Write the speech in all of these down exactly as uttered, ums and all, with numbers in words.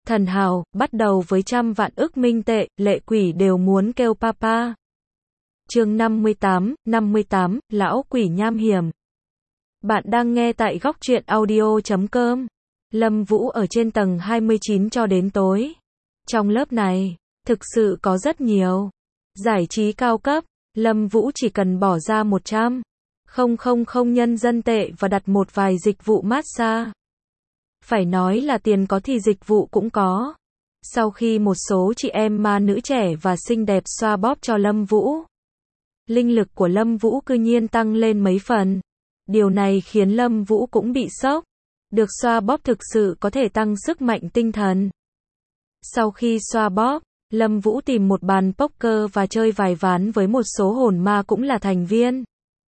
thần hào, bắt đầu với trăm vạn ức minh tệ, lệ quỷ đều muốn kêu papa. Chương năm mươi tám, năm mươi tám, lão quỷ nham hiểm. Bạn đang nghe tại góc truyện audio chấm com. Lâm Vũ ở trên tầng hai mươi chín cho đến tối. Trong lớp này, thực sự có rất nhiều giải trí cao cấp. Lâm Vũ chỉ cần bỏ ra một trăm nghìn nhân dân tệ và đặt một vài dịch vụ massage. Phải nói là tiền có thì dịch vụ cũng có. Sau khi một số chị em ma nữ trẻ và xinh đẹp xoa bóp cho Lâm Vũ, linh lực của Lâm Vũ cư nhiên tăng lên mấy phần. Điều này khiến Lâm Vũ cũng bị sốc. Được xoa bóp thực sự có thể tăng sức mạnh tinh thần. Sau khi xoa bóp, Lâm Vũ tìm một bàn poker và chơi vài ván với một số hồn ma cũng là thành viên.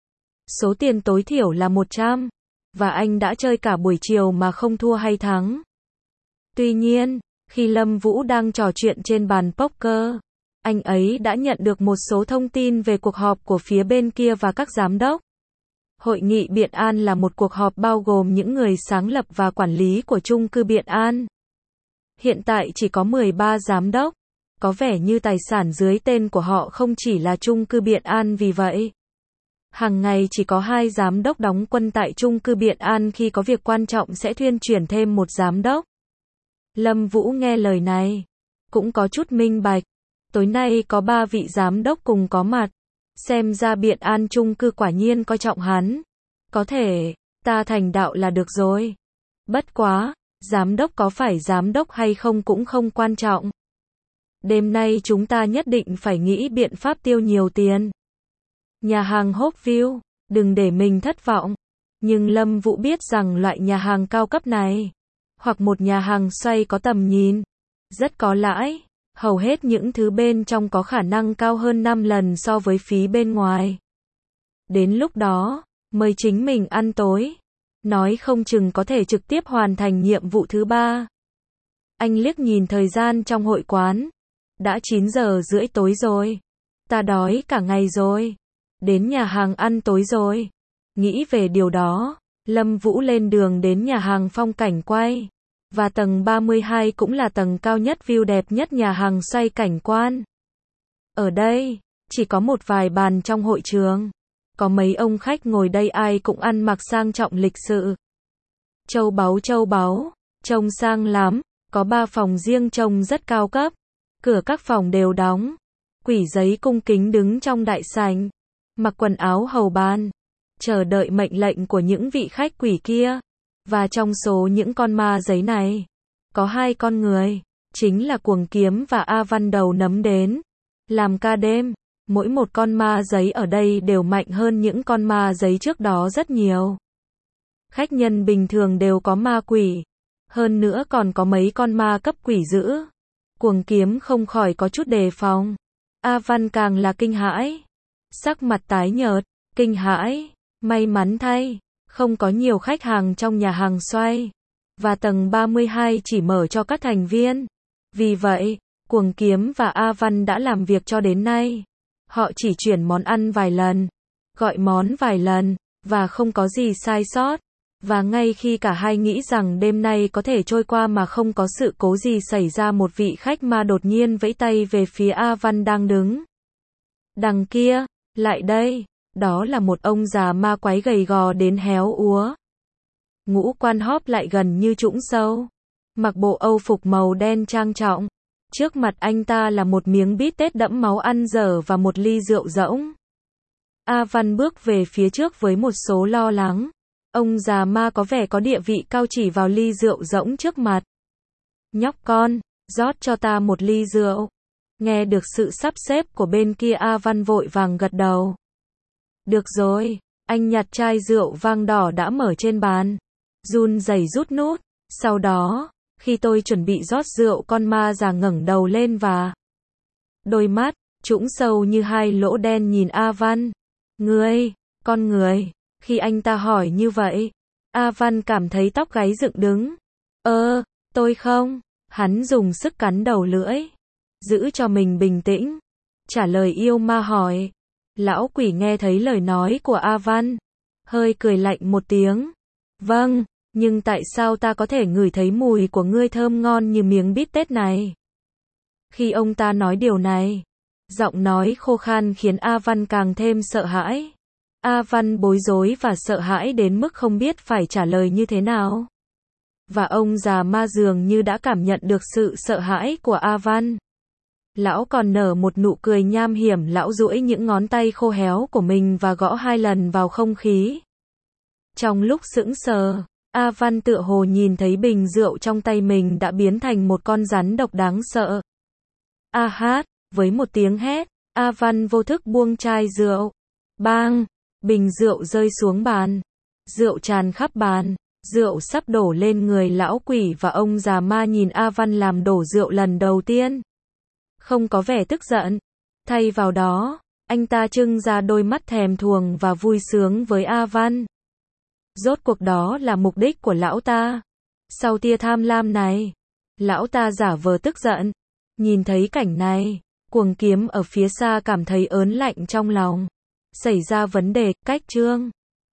Số tiền tối thiểu là một trăm, và anh đã chơi cả buổi chiều mà không thua hay thắng. Tuy nhiên, khi Lâm Vũ đang trò chuyện trên bàn poker, anh ấy đã nhận được một số thông tin về cuộc họp của phía bên kia và các giám đốc. Hội nghị Biện An là một cuộc họp bao gồm những người sáng lập và quản lý của chung cư Biện An. Hiện tại chỉ có mười ba giám đốc. Có vẻ như tài sản dưới tên của họ không chỉ là chung cư Biện An, vì vậy hàng ngày chỉ có hai giám đốc đóng quân tại chung cư Biện An, khi có việc quan trọng sẽ thuyên chuyển thêm một giám đốc. Lâm Vũ nghe lời này, cũng có chút minh bạch. Tối nay có ba vị giám đốc cùng có mặt. Xem ra Biện An chung cư quả nhiên coi trọng hắn. Có thể, ta thành đạo là được rồi. Bất quá, giám đốc có phải giám đốc hay không cũng không quan trọng. Đêm nay chúng ta nhất định phải nghĩ biện pháp tiêu nhiều tiền. Nhà hàng Hopeview, đừng để mình thất vọng. Nhưng Lâm Vũ biết rằng loại nhà hàng cao cấp này, hoặc một nhà hàng xoay có tầm nhìn, rất có lãi. Hầu hết những thứ bên trong có khả năng cao hơn năm lần so với phí bên ngoài. Đến lúc đó, mời chính mình ăn tối. Nói không chừng có thể trực tiếp hoàn thành nhiệm vụ thứ ba. Anh liếc nhìn thời gian trong hội quán. Đã chín giờ rưỡi tối rồi. Ta đói cả ngày rồi. Đến nhà hàng ăn tối rồi. Nghĩ về điều đó, Lâm Vũ lên đường đến nhà hàng Phong Cảnh Quay. Và tầng ba mươi hai cũng là tầng cao nhất, view đẹp nhất nhà hàng xoay cảnh quan. Ở đây, chỉ có một vài bàn trong hội trường. Có mấy ông khách ngồi đây ai cũng ăn mặc sang trọng lịch sự. Châu báu châu báu, trông sang lắm. Có ba phòng riêng trông rất cao cấp. Cửa các phòng đều đóng. Quỷ giấy cung kính đứng trong đại sảnh, mặc quần áo hầu bàn, chờ đợi mệnh lệnh của những vị khách quỷ kia. Và trong số những con ma giấy này, có hai con người, chính là Cuồng Kiếm và A Văn đầu nấm đến làm ca đêm. Mỗi một con ma giấy ở đây đều mạnh hơn những con ma giấy trước đó rất nhiều. Khách nhân bình thường đều có ma quỷ, hơn nữa còn có mấy con ma cấp quỷ dữ. Cuồng Kiếm không khỏi có chút đề phòng. A Văn càng là kinh hãi, sắc mặt tái nhợt, kinh hãi. May mắn thay, không có nhiều khách hàng trong nhà hàng xoay, và tầng ba mươi hai chỉ mở cho các thành viên. Vì vậy, Cuồng Kiếm và A Văn đã làm việc cho đến nay. Họ chỉ chuyển món ăn vài lần, gọi món vài lần, và không có gì sai sót. Và ngay khi cả hai nghĩ rằng đêm nay có thể trôi qua mà không có sự cố gì xảy ra, một vị khách ma đột nhiên vẫy tay về phía A Văn đang đứng đằng kia. Lại đây. Đó là một ông già ma quái gầy gò đến héo úa. Ngũ quan hóp lại gần như trũng sâu. Mặc bộ âu phục màu đen trang trọng. Trước mặt anh ta là một miếng bít tết đẫm máu ăn dở và một ly rượu rỗng. A Văn bước về phía trước với một số lo lắng. Ông già ma có vẻ có địa vị cao chỉ vào ly rượu rỗng trước mặt. Nhóc con, rót cho ta một ly rượu. Nghe được sự sắp xếp của bên kia, A Văn vội vàng gật đầu. Được rồi. Anh nhặt chai rượu vang đỏ đã mở trên bàn, run rẩy rút nút. Sau đó, khi tôi chuẩn bị rót rượu, con ma già ngẩng đầu lên và đôi mắt trũng sâu như hai lỗ đen nhìn A Văn. Ngươi, con người. Khi anh ta hỏi như vậy, A Văn cảm thấy tóc gáy dựng đứng. Ơ, tôi không. Hắn dùng sức cắn đầu lưỡi, giữ cho mình bình tĩnh, trả lời yêu ma hỏi. Lão quỷ nghe thấy lời nói của A Văn, hơi cười lạnh một tiếng. Vâng, Nhưng tại sao ta có thể ngửi thấy mùi của ngươi thơm ngon như miếng bít tết này? Khi ông ta nói điều này, giọng nói khô khan khiến A Văn càng thêm sợ hãi. A Văn bối rối và sợ hãi đến mức không biết phải trả lời như thế nào. Và ông già ma dường như đã cảm nhận được sự sợ hãi của A Văn. Lão còn nở một nụ cười nham hiểm, lão duỗi những ngón tay khô héo của mình và gõ hai lần vào không khí. Trong lúc sững sờ, A Văn tựa hồ nhìn thấy bình rượu trong tay mình đã biến thành một con rắn độc đáng sợ. A hát, với một tiếng hét, A Văn vô thức buông chai rượu. Bang! Bình rượu rơi xuống bàn. Rượu tràn khắp bàn. Rượu sắp đổ lên người lão quỷ và ông già ma nhìn A Văn làm đổ rượu lần đầu tiên. Không có vẻ tức giận. Thay vào đó, anh ta trưng ra đôi mắt thèm thuồng và vui sướng với A Văn. Rốt cuộc đó là mục đích của lão ta. Sau tia tham lam này, lão ta giả vờ tức giận. Nhìn thấy cảnh này, Cuồng Kiếm ở phía xa cảm thấy ớn lạnh trong lòng. Xảy ra vấn đề, cách chương.